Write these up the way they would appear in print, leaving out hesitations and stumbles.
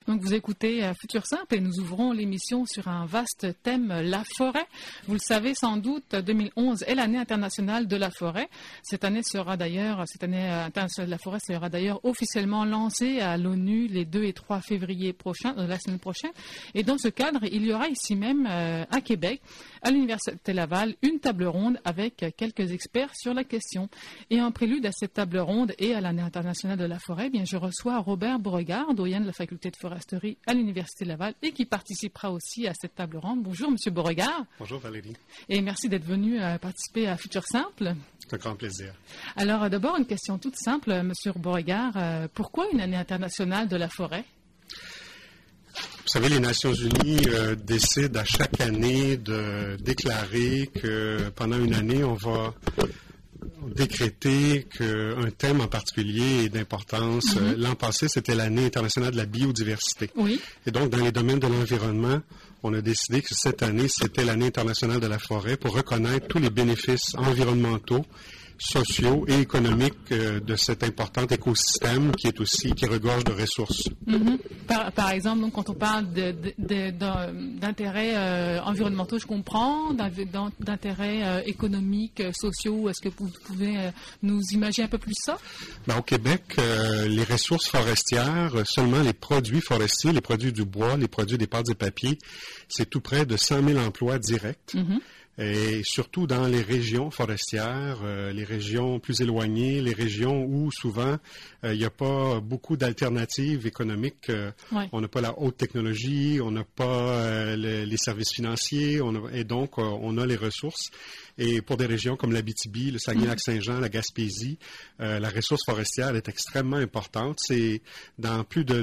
Donc vous écoutez Futur Simple et nous ouvrons l'émission sur un vaste thème, la forêt. Vous le savez sans doute, 2011 est l'année internationale de la forêt. Cette année internationale de la forêt sera d'ailleurs officiellement lancée à l'ONU les 2 et 3 février prochains, la semaine prochaine. Et dans ce cadre, il y aura ici même à Québec, à l'Université Laval, une table ronde avec quelques experts sur la question. Et en prélude à cette table ronde et à l'année internationale de la forêt, bien, je reçois Robert Beauregard, doyen de la faculté de foresterie à l'Université Laval et qui participera aussi à cette table ronde. Bonjour, Monsieur Beauregard. Bonjour, Valérie. Et merci d'être venu participer à Futur Simple. C'est un grand plaisir. Alors, d'abord, une question toute simple, Monsieur Beauregard. Pourquoi une année internationale de la forêt? Vous savez, les Nations Unies décident à chaque année de déclarer que pendant une année, on va décréter qu'un thème en particulier est d'importance. L'an passé, c'était l'année internationale de la biodiversité. Oui. Et donc, dans les domaines de l'environnement, on a décidé que cette année, c'était l'année internationale de la forêt pour reconnaître tous les bénéfices environnementaux, sociaux et économiques de cet important écosystème qui regorge de ressources. Par exemple, donc, quand on parle d'intérêts environnementaux, je comprends, d'intérêts économiques, sociaux, est-ce que vous pouvez nous imaginer un peu plus ça? Au Québec, les ressources forestières, seulement les produits forestiers, les produits du bois, les produits des pâtes et papiers, c'est tout près de 100 000 emplois directs. Et surtout dans les régions forestières, les régions plus éloignées, les régions où souvent il n'y a pas beaucoup d'alternatives économiques. On n'a pas la haute technologie, on n'a pas les services financiers, et donc on a les ressources. Et pour des régions comme l'Abitibi, le Saguenay-Lac-Saint-Jean, la Gaspésie, la ressource forestière est extrêmement importante. C'est dans plus de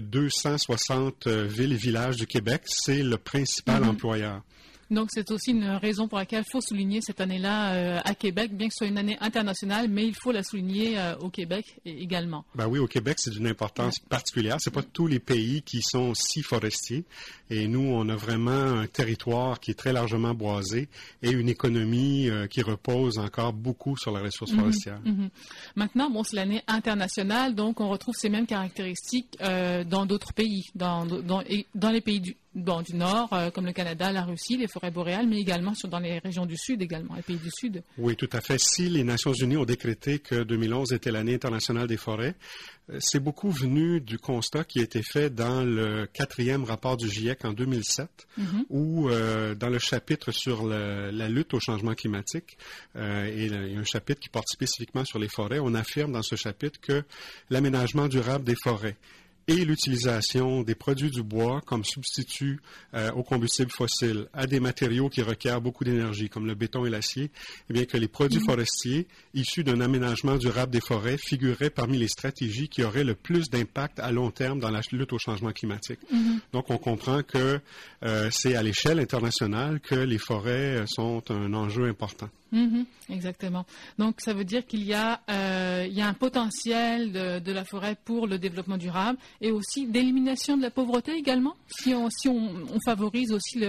260 villes et villages du Québec, c'est le principal employeur. Donc, c'est aussi une raison pour laquelle il faut souligner cette année-là à Québec, bien que ce soit une année internationale, mais il faut la souligner au Québec également. Oui, au Québec, c'est d'une importance particulière. C'est pas tous les pays qui sont si forestiers. Et nous, on a vraiment un territoire qui est très largement boisé et une économie qui repose encore beaucoup sur la ressource forestière. Maintenant, c'est l'année internationale, donc on retrouve ces mêmes caractéristiques dans d'autres pays, dans les pays du Nord, comme le Canada, la Russie, les forêts boréales, mais également dans les régions du Sud également, les pays du Sud. Oui, tout à fait. Si les Nations Unies ont décrété que 2011 était l'année internationale des forêts, c'est beaucoup venu du constat qui a été fait dans le 4e rapport du GIEC en 2007, où dans le chapitre sur la lutte au changement climatique, et il y a un chapitre qui porte spécifiquement sur les forêts, on affirme dans ce chapitre que l'aménagement durable des forêts et l'utilisation des produits du bois comme substitut aux combustibles fossiles, à des matériaux qui requièrent beaucoup d'énergie, comme le béton et l'acier, eh bien que les produits forestiers issus d'un aménagement durable des forêts figureraient parmi les stratégies qui auraient le plus d'impact à long terme dans la lutte au changement climatique. Donc, on comprend que c'est à l'échelle internationale que les forêts sont un enjeu important. Exactement. Donc, ça veut dire qu'il y a un potentiel de la forêt pour le développement durable et aussi d'élimination de la pauvreté également. Si on favorise aussi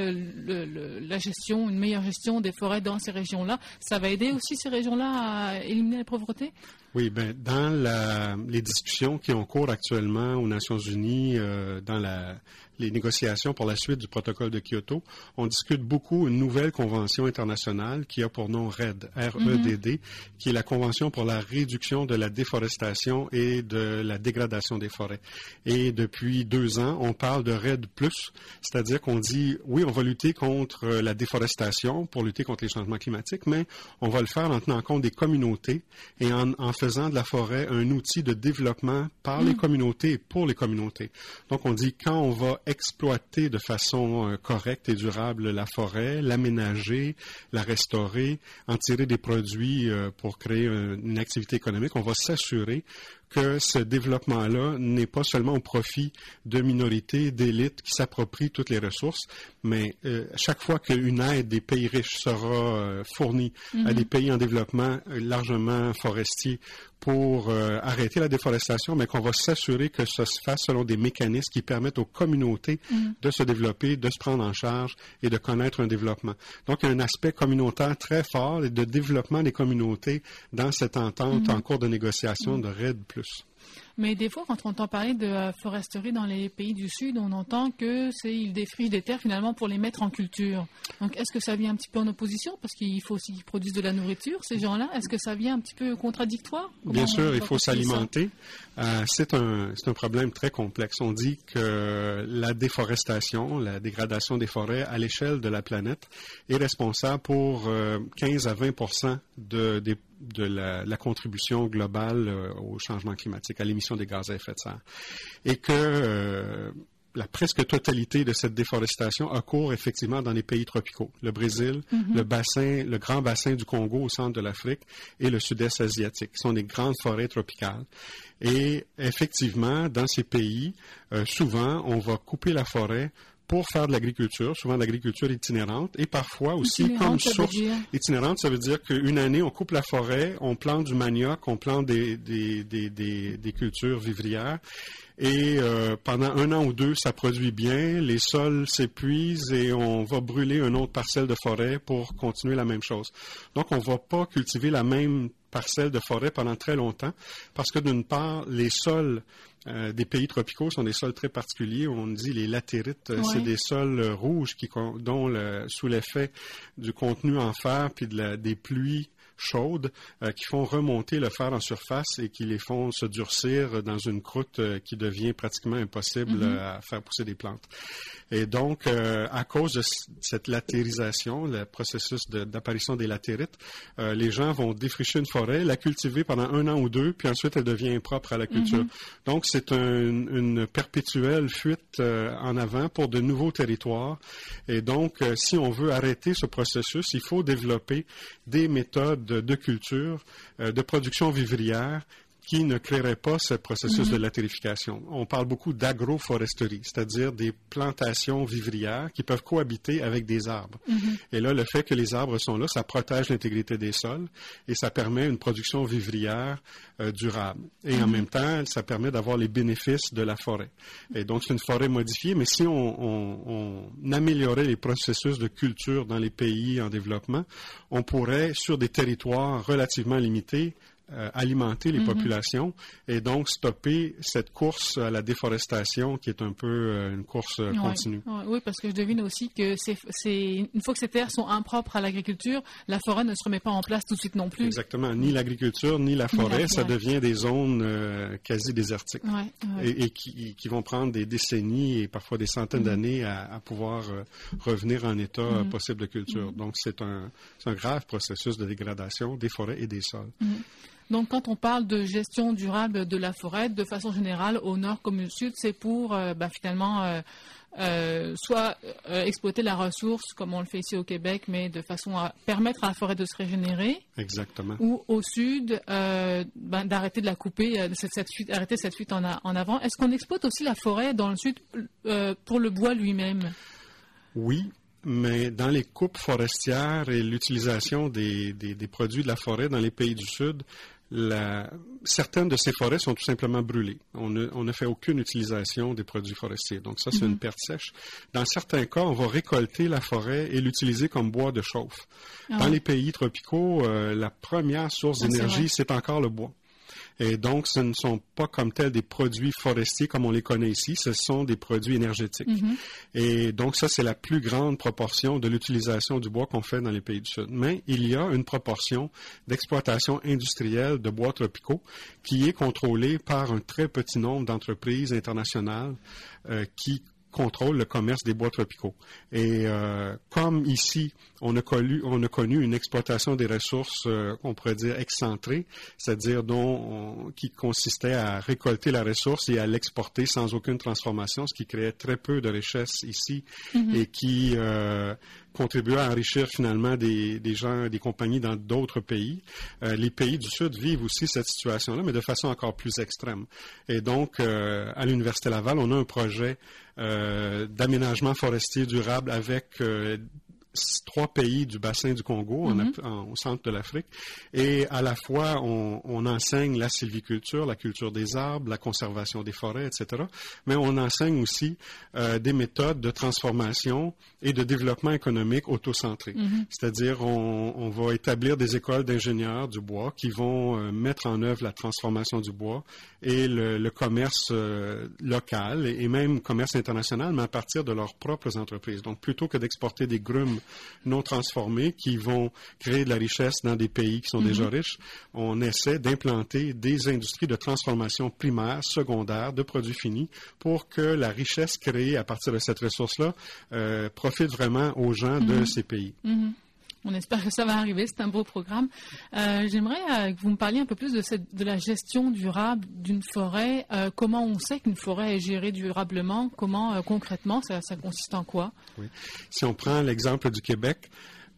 la gestion, une meilleure gestion des forêts dans ces régions-là, ça va aider aussi ces régions-là à éliminer la pauvreté? Oui, dans les discussions qui ont cours actuellement aux Nations Unies, dans les négociations pour la suite du protocole de Kyoto, on discute beaucoup une nouvelle convention internationale qui a pour nom REDD, R-E-D-D, qui est la Convention pour la réduction de la déforestation et de la dégradation des forêts. Et depuis 2 ans, on parle de REDD+, c'est-à-dire qu'on dit, oui, on va lutter contre la déforestation pour lutter contre les changements climatiques, mais on va le faire en tenant compte des communautés et en faisant de la forêt un outil de développement par les communautés et pour les communautés. Donc, on dit quand on va exploiter de façon correcte et durable la forêt, l'aménager, la restaurer, en tirer des produits pour créer une activité économique, on va s'assurer que ce développement-là n'est pas seulement au profit de minorités, d'élites qui s'approprient toutes les ressources, mais chaque fois qu'une aide des pays riches sera fournie à des pays en développement largement forestiers pour arrêter la déforestation, mais qu'on va s'assurer que ça se fasse selon des mécanismes qui permettent aux communautés de se développer, de se prendre en charge et de connaître un développement. Donc, il y a un aspect communautaire très fort et de développement des communautés dans cette entente en cours de négociation de REDD+. Mais des fois, quand on entend parler de foresterie dans les pays du Sud, on entend qu'ils défrichent des terres finalement pour les mettre en culture. Donc, est-ce que ça vient un petit peu en opposition? Parce qu'il faut aussi qu'ils produisent de la nourriture, ces gens-là. Est-ce que ça vient un petit peu contradictoire? Bien sûr, il faut s'alimenter. C'est un problème très complexe. On dit que la déforestation, la dégradation des forêts à l'échelle de la planète est responsable pour 15 à 20% de la contribution globale au changement climatique, à l'émission des gaz à effet de serre. Et que la presque totalité de cette déforestation occurre effectivement dans les pays tropicaux. Le Brésil, le grand bassin du Congo au centre de l'Afrique et le sud-est asiatique. Ce sont des grandes forêts tropicales. Et effectivement, dans ces pays, souvent, on va couper la forêt pour faire de l'agriculture, souvent de l'agriculture itinérante, et parfois aussi comme source itinérante, ça veut dire qu'une année, on coupe la forêt, on plante du manioc, on plante des cultures vivrières, et pendant 1 an ou 2, ça produit bien, les sols s'épuisent et on va brûler une autre parcelle de forêt pour continuer la même chose. Donc, on ne va pas cultiver la même parcelle de forêt pendant très longtemps, parce que d'une part, les sols des pays tropicaux sont des sols très particuliers. On dit les latérites, c'est des sols rouges dont sous l'effet du contenu en fer puis des pluies chaudes qui font remonter le fer en surface et qui les font se durcir dans une croûte qui devient pratiquement impossible à faire pousser des plantes. Et donc, à cause de cette latérisation, le processus d'apparition des latérites, les gens vont défricher une forêt, la cultiver pendant 1 an ou 2, puis ensuite elle devient impropre à la culture. Donc, c'est une perpétuelle fuite en avant pour de nouveaux territoires. Et donc, si on veut arrêter ce processus, il faut développer des méthodes de culture, de production vivrière qui ne créerait pas ce processus de latérification. On parle beaucoup d'agroforesterie, c'est-à-dire des plantations vivrières qui peuvent cohabiter avec des arbres. Et là, le fait que les arbres sont là, ça protège l'intégrité des sols et ça permet une production vivrière durable. Et en même temps, ça permet d'avoir les bénéfices de la forêt. Et donc, c'est une forêt modifiée, mais si on améliorait les processus de culture dans les pays en développement, on pourrait, sur des territoires relativement limités, alimenter les populations et donc stopper cette course à la déforestation qui est un peu une course continue. Oui, parce que je devine aussi que une fois que ces terres sont impropres à l'agriculture, la forêt ne se remet pas en place tout de suite non plus. Exactement. Ni l'agriculture, ni la forêt, ça devient des zones quasi désertiques et qui vont prendre des décennies et parfois des centaines d'années à pouvoir revenir en état possible de culture. Donc, c'est un grave processus de dégradation des forêts et des sols. Donc, quand on parle de gestion durable de la forêt, de façon générale, au nord comme au sud, c'est pour finalement soit exploiter la ressource, comme on le fait ici au Québec, mais de façon à permettre à la forêt de se régénérer. Exactement. Ou au sud, d'arrêter de la couper, arrêter cette fuite en avant. Est-ce qu'on exploite aussi la forêt dans le sud pour le bois lui-même? Oui. Mais dans les coupes forestières et l'utilisation des produits de la forêt dans les pays du Sud, certaines de ces forêts sont tout simplement brûlées. On ne fait aucune utilisation des produits forestiers. Donc ça, c'est une perte sèche. Dans certains cas, on va récolter la forêt et l'utiliser comme bois de chauffe. Dans les pays tropicaux, la première source d'énergie, c'est encore le bois. Et donc, ce ne sont pas comme tels des produits forestiers comme on les connaît ici, ce sont des produits énergétiques. Et donc, ça, c'est la plus grande proportion de l'utilisation du bois qu'on fait dans les pays du Sud. Mais il y a une proportion d'exploitation industrielle de bois tropicaux qui est contrôlée par un très petit nombre d'entreprises internationales qui contrôle le commerce des bois tropicaux. Et comme ici, on a connu une exploitation des ressources, on pourrait dire excentrée, c'est-à-dire qui consistait à récolter la ressource et à l'exporter sans aucune transformation, ce qui créait très peu de richesse ici et qui contribuait à enrichir finalement des gens, des compagnies dans d'autres pays. Les pays du Sud vivent aussi cette situation-là, mais de façon encore plus extrême. Et donc, à l'Université Laval, on a un projet d'aménagement forestier durable avec 3 pays du bassin du Congo, au centre de l'Afrique. Et à la fois, on enseigne la sylviculture, la culture des arbres, la conservation des forêts, etc. Mais on enseigne aussi des méthodes de transformation et de développement économique autocentré. C'est-à-dire, on va établir des écoles d'ingénieurs du bois qui vont mettre en œuvre la transformation du bois et le commerce local et même commerce international, mais à partir de leurs propres entreprises. Donc, plutôt que d'exporter des grumes non transformés qui vont créer de la richesse dans des pays qui sont déjà riches, on essaie d'implanter des industries de transformation primaire, secondaire, de produits finis pour que la richesse créée à partir de cette ressource-là profite vraiment aux gens de ces pays. On espère que ça va arriver, c'est un beau programme. J'aimerais que vous me parliez un peu plus de la gestion durable d'une forêt. Comment on sait qu'une forêt est gérée durablement? Comment concrètement, ça consiste en quoi? Oui. Si on prend l'exemple du Québec,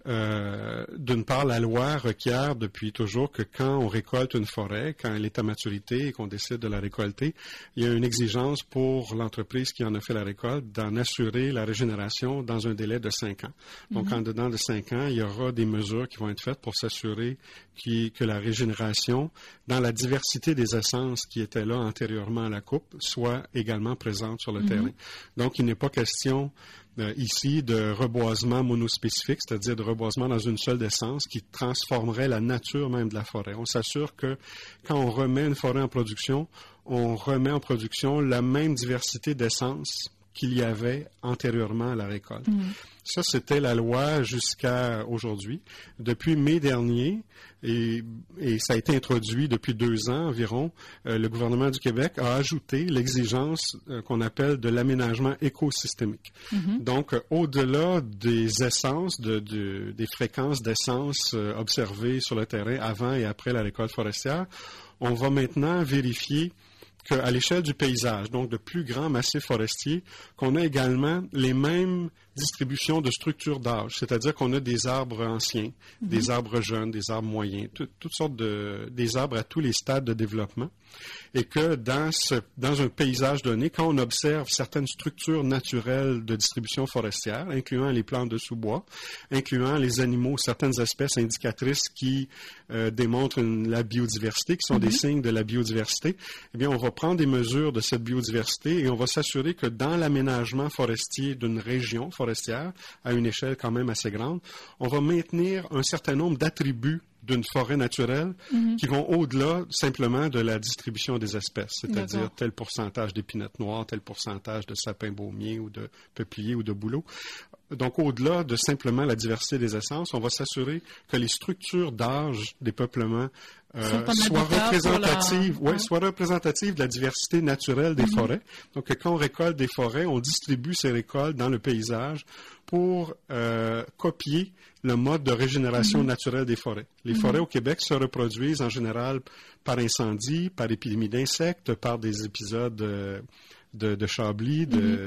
d'une part, la loi requiert depuis toujours que quand on récolte une forêt, quand elle est à maturité et qu'on décide de la récolter, il y a une exigence pour l'entreprise qui en a fait la récolte d'en assurer la régénération dans un délai de 5 ans. Donc, en dedans de 5 ans, il y aura des mesures qui vont être faites pour s'assurer que la régénération, dans la diversité des essences qui étaient là antérieurement à la coupe, soit également présente sur le terrain. Donc, il n'est pas question ici de reboisement monospécifique, c'est-à-dire de reboisement dans une seule essence qui transformerait la nature même de la forêt. On s'assure que quand on remet une forêt en production, on remet en production la même diversité d'essences qu'il y avait antérieurement à la récolte. Ça, c'était la loi jusqu'à aujourd'hui. Depuis mai dernier, et ça a été introduit depuis 2 ans environ, le gouvernement du Québec a ajouté l'exigence qu'on appelle de l'aménagement écosystémique. Donc, au-delà des essences, des fréquences d'essences observées sur le terrain avant et après la récolte forestière, on va maintenant vérifier qu'à l'échelle du paysage, donc de plus grands massifs forestiers, qu'on a également les mêmes distributions de structures d'âge, c'est-à-dire qu'on a des arbres anciens, des arbres jeunes, des arbres moyens, toutes sortes des arbres à tous les stades de développement, et que dans un paysage donné, quand on observe certaines structures naturelles de distribution forestière, incluant les plantes de sous-bois, incluant les animaux, certaines espèces indicatrices qui démontrent la biodiversité, qui sont des signes de la biodiversité, eh bien, on va prendre des mesures de cette biodiversité et on va s'assurer que dans l'aménagement forestier d'une région forestière, à une échelle quand même assez grande, on va maintenir un certain nombre d'attributs d'une forêt naturelle qui vont au-delà simplement de la distribution des espèces, c'est-à-dire tel pourcentage d'épinettes noires, tel pourcentage de sapins baumiers ou de peupliers ou de bouleaux. Donc, au-delà de simplement la diversité des essences, on va s'assurer que les structures d'âge des peuplements soient représentatives de la diversité naturelle des forêts. Donc, quand on récolte des forêts, on distribue ces récoltes dans le paysage pour copier le mode de régénération naturelle des forêts. Les forêts au Québec se reproduisent en général par incendie, par épidémie d'insectes, par des épisodes de chablis,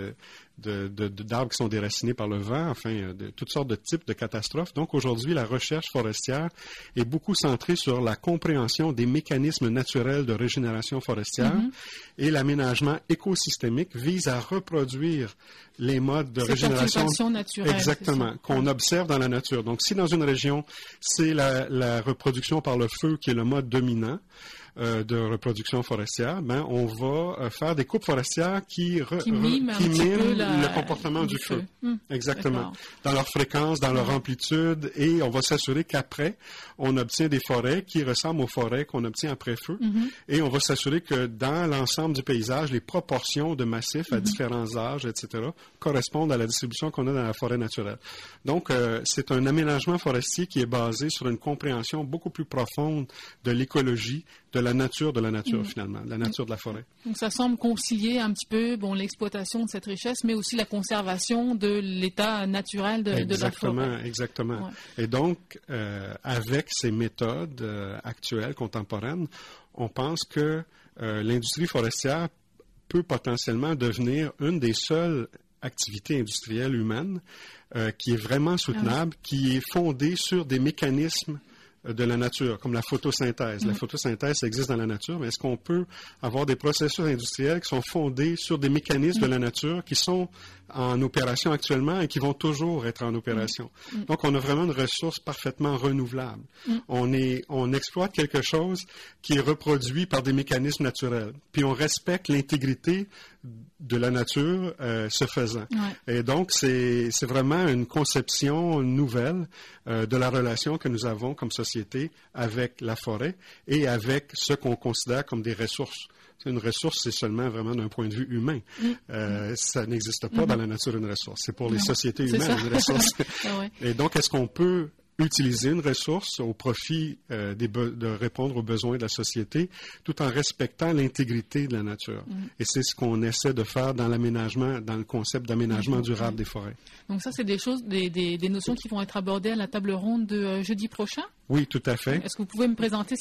d'arbres qui sont déracinés par le vent, enfin, de toutes sortes de types de catastrophes. Donc, aujourd'hui, la recherche forestière est beaucoup centrée sur la compréhension des mécanismes naturels de régénération forestière et l'aménagement écosystémique vise à reproduire les modes de régénération naturelle, exactement, qu'on observe dans la nature. Donc, si dans une région, c'est la reproduction par le feu qui est le mode dominant, de reproduction forestière, ben on va faire des coupes forestières qui miment le comportement du feu. Exactement. Dans leur fréquence, dans leur amplitude, et on va s'assurer qu'après, on obtient des forêts qui ressemblent aux forêts qu'on obtient après feu, et on va s'assurer que dans l'ensemble du paysage, les proportions de massifs à différents âges, etc., correspondent à la distribution qu'on a dans la forêt naturelle. Donc, c'est un aménagement forestier qui est basé sur une compréhension beaucoup plus profonde de l'écologie, de la nature finalement, de la nature de la forêt. Donc ça semble concilier un petit peu l'exploitation de cette richesse, mais aussi la conservation de l'état naturel de la forêt. Exactement. Ouais. Et donc, avec ces méthodes actuelles, contemporaines, on pense que l'industrie forestière peut potentiellement devenir une des seules activités industrielles humaines qui est vraiment soutenable, qui est fondée sur des mécanismes de la nature, comme la photosynthèse. La photosynthèse, ça existe dans la nature, mais est-ce qu'on peut avoir des processus industriels qui sont fondés sur des mécanismes de la nature qui sont en opération actuellement et qui vont toujours être en opération. Donc, on a vraiment une ressource parfaitement renouvelable. On exploite quelque chose qui est reproduit par des mécanismes naturels. Puis, on respecte l'intégrité de la nature ce faisant. Ouais. Et donc, c'est vraiment une conception nouvelle de la relation que nous avons comme société avec la forêt et avec ce qu'on considère comme des ressources. Une ressource, c'est seulement vraiment d'un point de vue humain. Ça n'existe pas dans la nature une ressource. C'est pour les sociétés humaines une ressource. Et donc, est-ce qu'on peut utiliser une ressource au profit de répondre aux besoins de la société tout en respectant l'intégrité de la nature. Et c'est ce qu'on essaie de faire dans l'aménagement, dans le concept d'aménagement durable des forêts. Donc ça, c'est des choses, des notions qui vont être abordées à la table ronde de jeudi prochain? Oui, tout à fait. Est-ce que vous pouvez nous présenter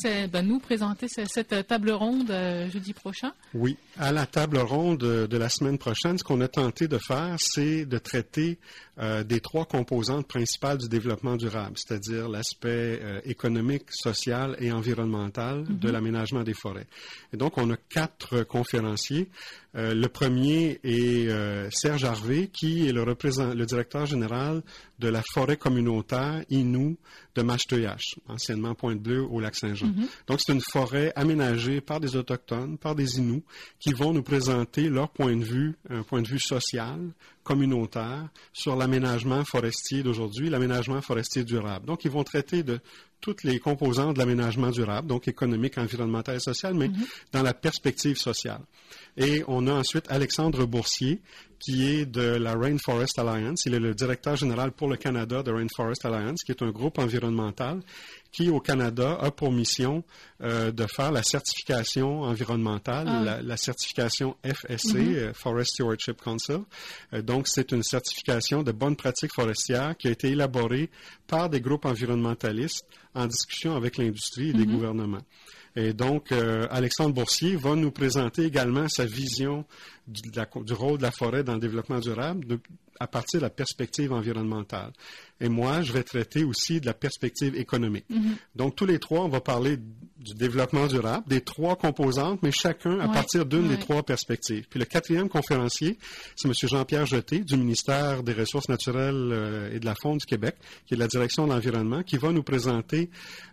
cette table ronde jeudi prochain? Oui. À la table ronde de la semaine prochaine, ce qu'on a tenté de faire, c'est de traiter des trois composantes principales du développement durable, c'est-à-dire l'aspect économique, social et environnemental de l'aménagement des forêts. Et donc, on a 4 conférenciers. Le premier est Serge Harvey, qui est le directeur général de la forêt communautaire Innu de Mashteuiach, anciennement Pointe-Bleue au Lac-Saint-Jean. Donc, c'est une forêt aménagée par des Autochtones, par des Inuits, qui vont nous présenter leur point de vue, un point de vue social, communautaire, sur l'aménagement forestier d'aujourd'hui, l'aménagement forestier durable. Donc, ils vont traiter de toutes les composantes de l'aménagement durable, donc économique, environnemental et social, mais dans la perspective sociale. Et on a ensuite Alexandre Boursier, qui est de la Rainforest Alliance. Il est le directeur général pour le Canada de Rainforest Alliance, qui est un groupe environnemental qui, au Canada, a pour mission de faire la certification environnementale, la certification FSC, Forest Stewardship Council. Donc, c'est une certification de bonnes pratiques forestières qui a été élaborée par des groupes environnementalistes en discussion avec l'industrie et des gouvernements. Et donc, Alexandre Boursier va nous présenter également sa vision du rôle de la forêt dans le développement durable à partir de la perspective environnementale. Et moi, je vais traiter aussi de la perspective économique. Donc, tous les trois, on va parler du développement durable, des 3 composantes, mais chacun à partir d'une des 3 perspectives. Puis le 4e conférencier, c'est M. Jean-Pierre Jeté, du ministère des Ressources naturelles et de la Faune du Québec, qui est de la direction de l'environnement, qui va nous présenter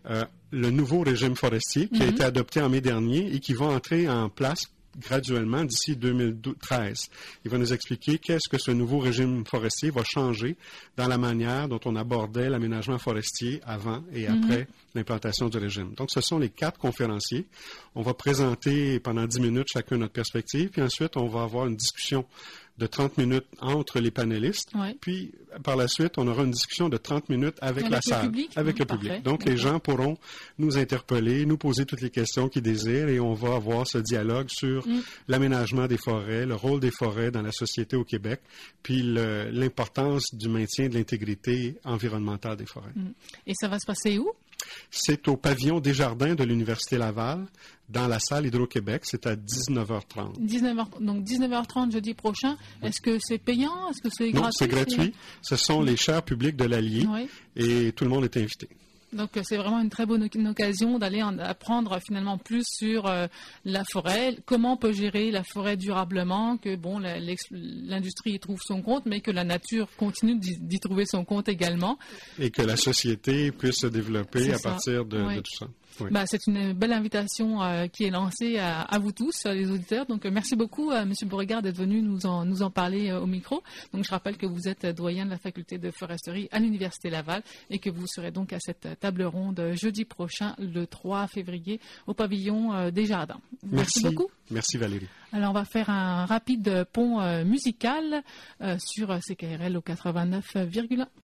le nouveau régime forestier qui a été adopté en mai dernier et qui va entrer en place graduellement d'ici 2013. Il va nous expliquer qu'est-ce que ce nouveau régime forestier va changer dans la manière dont on abordait l'aménagement forestier avant et après l'implantation du régime. Donc, ce sont les 4 conférenciers. On va présenter pendant 10 minutes chacun notre perspective, puis ensuite, on va avoir une discussion de 30 minutes entre les panélistes. Puis, par la suite, on aura une discussion de 30 minutes avec la salle, avec le public. Donc, les gens pourront nous interpeller, nous poser toutes les questions qu'ils désirent et on va avoir ce dialogue sur l'aménagement des forêts, le rôle des forêts dans la société au Québec, puis l'importance du maintien de l'intégrité environnementale des forêts. Et ça va se passer où? C'est au pavillon Desjardins de l'Université Laval, dans la salle Hydro-Québec. C'est à 19h30. Donc 19h30 jeudi prochain. Est-ce que c'est payant? Est-ce que c'est gratuit? Non, c'est gratuit. Ce sont les chaires publiques de l'Allier et tout le monde est invité. Donc, c'est vraiment une très bonne occasion d'aller apprendre finalement plus sur la forêt, comment on peut gérer la forêt durablement, que bon, l'industrie y trouve son compte, mais que la nature continue d'y trouver son compte également. Et que la société puisse se développer à partir de tout ça. Oui. C'est une belle invitation qui est lancée à vous tous, les auditeurs. Donc, merci beaucoup, M. Beauregard, d'être venu nous en parler au micro. Donc, je rappelle que vous êtes doyen de la faculté de foresterie à l'Université Laval et que vous serez donc à cette table ronde jeudi prochain, le 3 février, au pavillon Desjardins. Merci beaucoup. Merci, Valérie. Alors, on va faire un rapide pont musical sur CKRL au 89,1.